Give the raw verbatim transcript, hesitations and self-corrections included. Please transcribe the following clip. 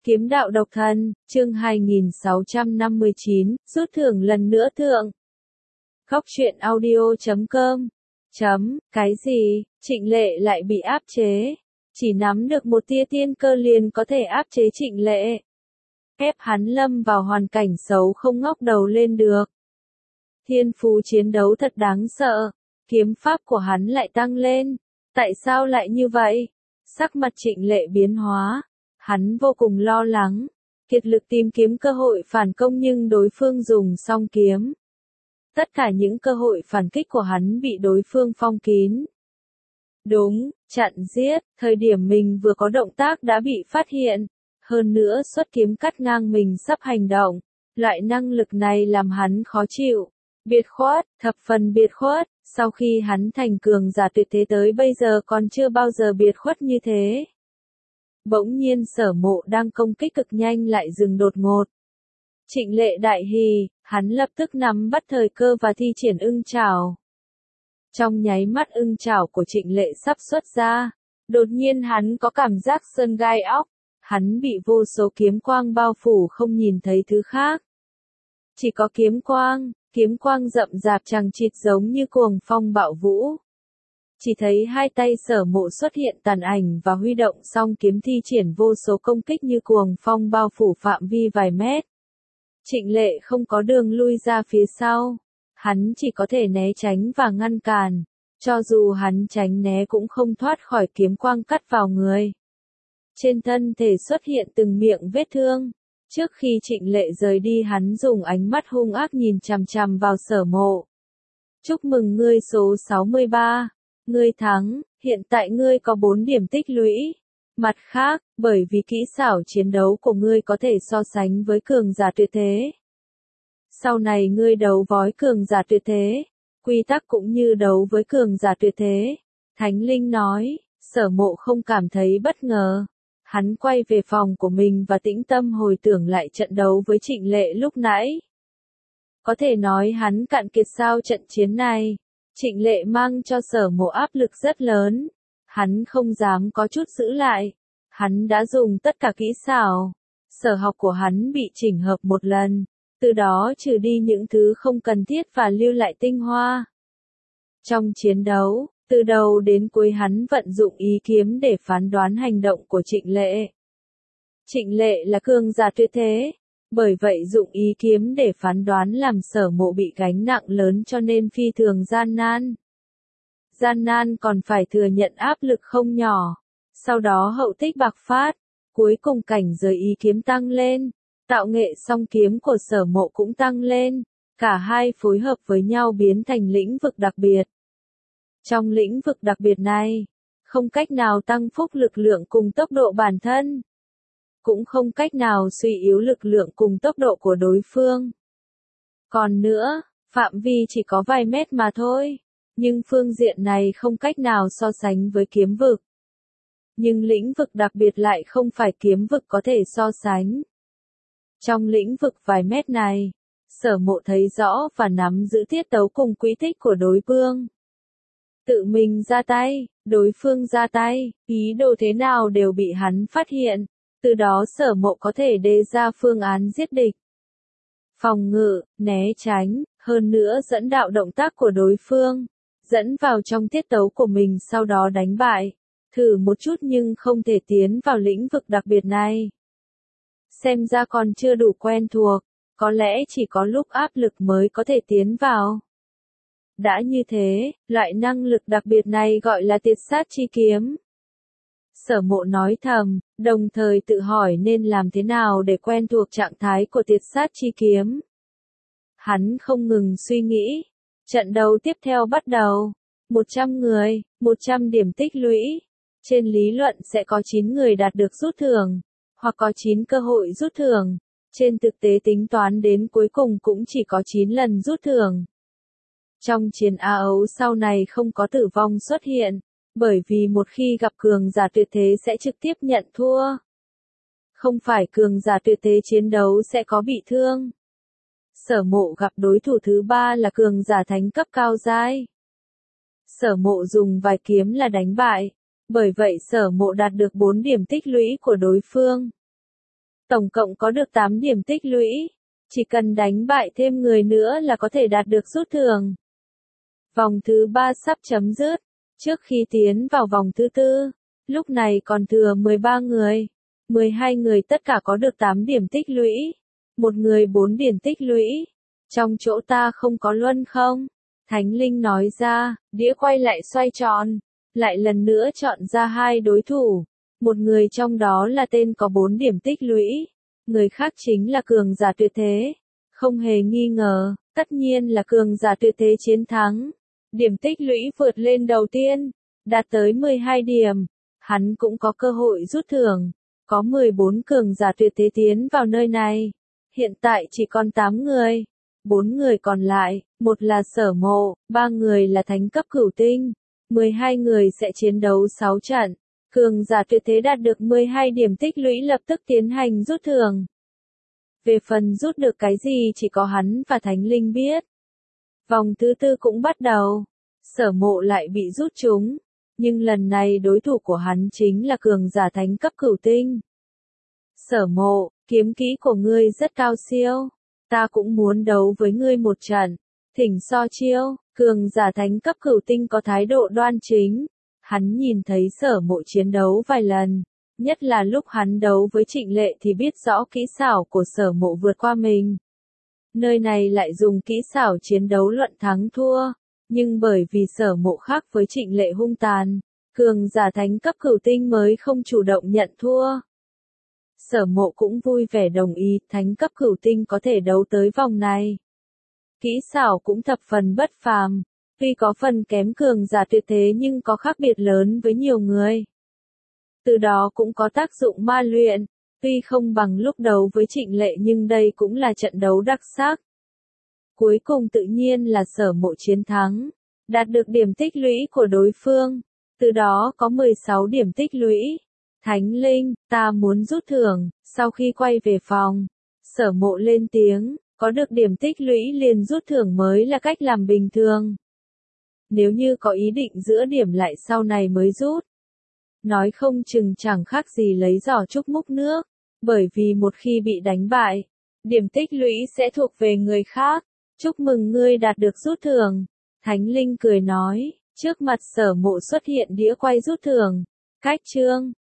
Kiếm đạo độc thân, chương hai nghìn sáu trăm năm mươi chín, rút thưởng lần nữa thượng. Góc truyện audio chấm com. Chấm, cái gì, Trịnh Lệ lại bị áp chế. Chỉ nắm được một tia tiên cơ liền có thể áp chế Trịnh Lệ. Ép hắn lâm vào hoàn cảnh xấu không ngóc đầu lên được. Thiên phú chiến đấu thật đáng sợ. Kiếm pháp của hắn lại tăng lên. Tại sao lại như vậy? Sắc mặt Trịnh Lệ biến hóa. Hắn vô cùng lo lắng, kiệt lực tìm kiếm cơ hội phản công nhưng đối phương dùng song kiếm. Tất cả những cơ hội phản kích của hắn bị đối phương phong kín. Đúng, chặn giết, thời điểm mình vừa có động tác đã bị phát hiện. Hơn nữa xuất kiếm cắt ngang mình sắp hành động. Loại năng lực này làm hắn khó chịu. Biệt khuất, thập phần biệt khuất, sau khi hắn thành cường giả tuyệt thế tới bây giờ còn chưa bao giờ biệt khuất như thế. Bỗng nhiên Sở Mộ đang công kích cực nhanh lại dừng đột ngột. Trịnh Lệ đại hỉ, hắn lập tức nắm bắt thời cơ và thi triển ưng chảo. Trong nháy mắt ưng chảo của Trịnh Lệ sắp xuất ra, đột nhiên hắn có cảm giác sơn gai óc, hắn bị vô số kiếm quang bao phủ không nhìn thấy thứ khác. Chỉ có kiếm quang, kiếm quang rậm rạp chằng chịt giống như cuồng phong bạo vũ. Chỉ thấy hai tay Sở Mộ xuất hiện tàn ảnh và huy động song kiếm thi triển vô số công kích như cuồng phong bao phủ phạm vi vài mét. Trịnh Lệ không có đường lui ra phía sau. Hắn chỉ có thể né tránh và ngăn cản. Cho dù hắn tránh né cũng không thoát khỏi kiếm quang cắt vào người. Trên thân thể xuất hiện từng miệng vết thương. Trước khi Trịnh Lệ rời đi hắn dùng ánh mắt hung ác nhìn chằm chằm vào Sở Mộ. Chúc mừng ngươi số sáu mươi ba. Ngươi thắng, hiện tại ngươi có bốn điểm tích lũy. Mặt khác, bởi vì kỹ xảo chiến đấu của ngươi có thể so sánh với cường giả tuyệt thế. Sau này ngươi đấu với cường giả tuyệt thế, quy tắc cũng như đấu với cường giả tuyệt thế. Thánh Linh nói, Sở Mộ không cảm thấy bất ngờ. Hắn quay về phòng của mình và tĩnh tâm hồi tưởng lại trận đấu với Trịnh Lệ lúc nãy. Có thể nói hắn cạn kiệt sau trận chiến này. Trịnh Lệ mang cho Sở Mộ áp lực rất lớn. Hắn không dám có chút giữ lại. Hắn đã dùng tất cả kỹ xảo. Sở học của hắn bị chỉnh hợp một lần. Từ đó trừ đi những thứ không cần thiết và lưu lại tinh hoa. Trong chiến đấu, từ đầu đến cuối hắn vận dụng ý kiếm để phán đoán hành động của Trịnh Lệ. Trịnh Lệ là cường giả tuyệt thế. Bởi vậy dụng ý kiếm để phán đoán làm Sở Mộ bị gánh nặng lớn cho nên phi thường gian nan. Gian nan còn phải thừa nhận áp lực không nhỏ. Sau đó hậu tích bạc phát, cuối cùng cảnh giới ý kiếm tăng lên, tạo nghệ song kiếm của Sở Mộ cũng tăng lên, cả hai phối hợp với nhau biến thành lĩnh vực đặc biệt. Trong lĩnh vực đặc biệt này, không cách nào tăng phúc lực lượng cùng tốc độ bản thân. Cũng không cách nào suy yếu lực lượng cùng tốc độ của đối phương. Còn nữa, phạm vi chỉ có vài mét mà thôi, nhưng phương diện này không cách nào so sánh với kiếm vực. Nhưng lĩnh vực đặc biệt lại không phải kiếm vực có thể so sánh. Trong lĩnh vực vài mét này, Sở Mộ thấy rõ và nắm giữ tiết tấu cùng quỹ tích của đối phương. Tự mình ra tay, đối phương ra tay, ý đồ thế nào đều bị hắn phát hiện. Từ đó Sở Mộ có thể đề ra phương án giết địch. Phòng ngự, né tránh, hơn nữa dẫn đạo động tác của đối phương. Dẫn vào trong tiết tấu của mình sau đó đánh bại. Thử một chút nhưng không thể tiến vào lĩnh vực đặc biệt này. Xem ra còn chưa đủ quen thuộc. Có lẽ chỉ có lúc áp lực mới có thể tiến vào. Đã như thế, loại năng lực đặc biệt này gọi là tiệt sát chi kiếm. Sở Mộ nói thầm, đồng thời tự hỏi nên làm thế nào để quen thuộc trạng thái của tiệt sát chi kiếm. Hắn không ngừng suy nghĩ. Trận đấu tiếp theo bắt đầu. một trăm người, một trăm điểm tích lũy. Trên lý luận sẽ có chín người đạt được rút thưởng, hoặc có chín cơ hội rút thưởng. Trên thực tế tính toán đến cuối cùng cũng chỉ có chín lần rút thưởng. Trong chiến Á Âu sau này không có tử vong xuất hiện. Bởi vì một khi gặp cường giả tuyệt thế sẽ trực tiếp nhận thua. Không phải cường giả tuyệt thế chiến đấu sẽ có bị thương. Sở Mộ gặp đối thủ thứ ba là cường giả thánh cấp cao giai. Sở Mộ dùng vài kiếm là đánh bại. Bởi vậy Sở Mộ đạt được bốn điểm tích lũy của đối phương. Tổng cộng có được tám điểm tích lũy. Chỉ cần đánh bại thêm người nữa là có thể đạt được rút thưởng. Vòng thứ ba sắp chấm dứt. Trước khi tiến vào vòng thứ tư, lúc này còn thừa mười ba người. mười hai người tất cả có được tám điểm tích lũy. Một người bốn điểm tích lũy. Trong chỗ ta không có luân không? Thánh linh nói ra, đĩa quay lại xoay tròn. Lại lần nữa chọn ra hai đối thủ. Một người trong đó là tên có bốn điểm tích lũy. Người khác chính là cường giả tuyệt thế. Không hề nghi ngờ, tất nhiên là cường giả tuyệt thế chiến thắng. Điểm tích lũy vượt lên đầu tiên, đạt tới mười hai điểm. Hắn cũng có cơ hội rút thưởng. Có mười bốn cường giả tuyệt thế tiến vào nơi này. Hiện tại chỉ còn tám người. bốn người còn lại, một là Sở Mộ, ba người là thánh cấp cửu tinh. mười hai người sẽ chiến đấu sáu trận. Cường giả tuyệt thế đạt được mười hai điểm tích lũy lập tức tiến hành rút thưởng. Về phần rút được cái gì chỉ có hắn và Thánh Linh biết. Vòng thứ tư cũng bắt đầu. Sở Mộ lại bị rút trúng. Nhưng lần này đối thủ của hắn chính là cường giả thánh cấp cửu tinh. Sở Mộ, kiếm kỹ của ngươi rất cao siêu. Ta cũng muốn đấu với ngươi một trận. Thỉnh so chiêu, cường giả thánh cấp cửu tinh có thái độ đoan chính. Hắn nhìn thấy Sở Mộ chiến đấu vài lần. Nhất là lúc hắn đấu với Trịnh Lệ thì biết rõ kỹ xảo của Sở Mộ vượt qua mình. Nơi này lại dùng kỹ xảo chiến đấu luận thắng thua. Nhưng bởi vì Sở Mộ khác với Trịnh Lệ hung tàn, cường giả thánh cấp cửu tinh mới không chủ động nhận thua. Sở Mộ cũng vui vẻ đồng ý, thánh cấp cửu tinh có thể đấu tới vòng này. Kỹ xảo cũng thập phần bất phàm, tuy có phần kém cường giả tuyệt thế nhưng có khác biệt lớn với nhiều người. Từ đó cũng có tác dụng ma luyện, tuy không bằng lúc đấu với Trịnh Lệ nhưng đây cũng là trận đấu đặc sắc. Cuối cùng tự nhiên là Sở Mộ chiến thắng, đạt được điểm tích lũy của đối phương, từ đó có mười sáu điểm tích lũy. Thánh Linh, ta muốn rút thưởng. Sau khi quay về phòng, Sở Mộ lên tiếng, có được điểm tích lũy liền rút thưởng mới là cách làm bình thường. Nếu như có ý định giữa điểm lại sau này mới rút, nói không chừng chẳng khác gì lấy giỏ trúc múc nước, bởi vì một khi bị đánh bại, điểm tích lũy sẽ thuộc về người khác. Chúc mừng ngươi đạt được rút thưởng. Thánh Linh cười nói, trước mặt Sở Mộ xuất hiện đĩa quay rút thưởng. Cách chương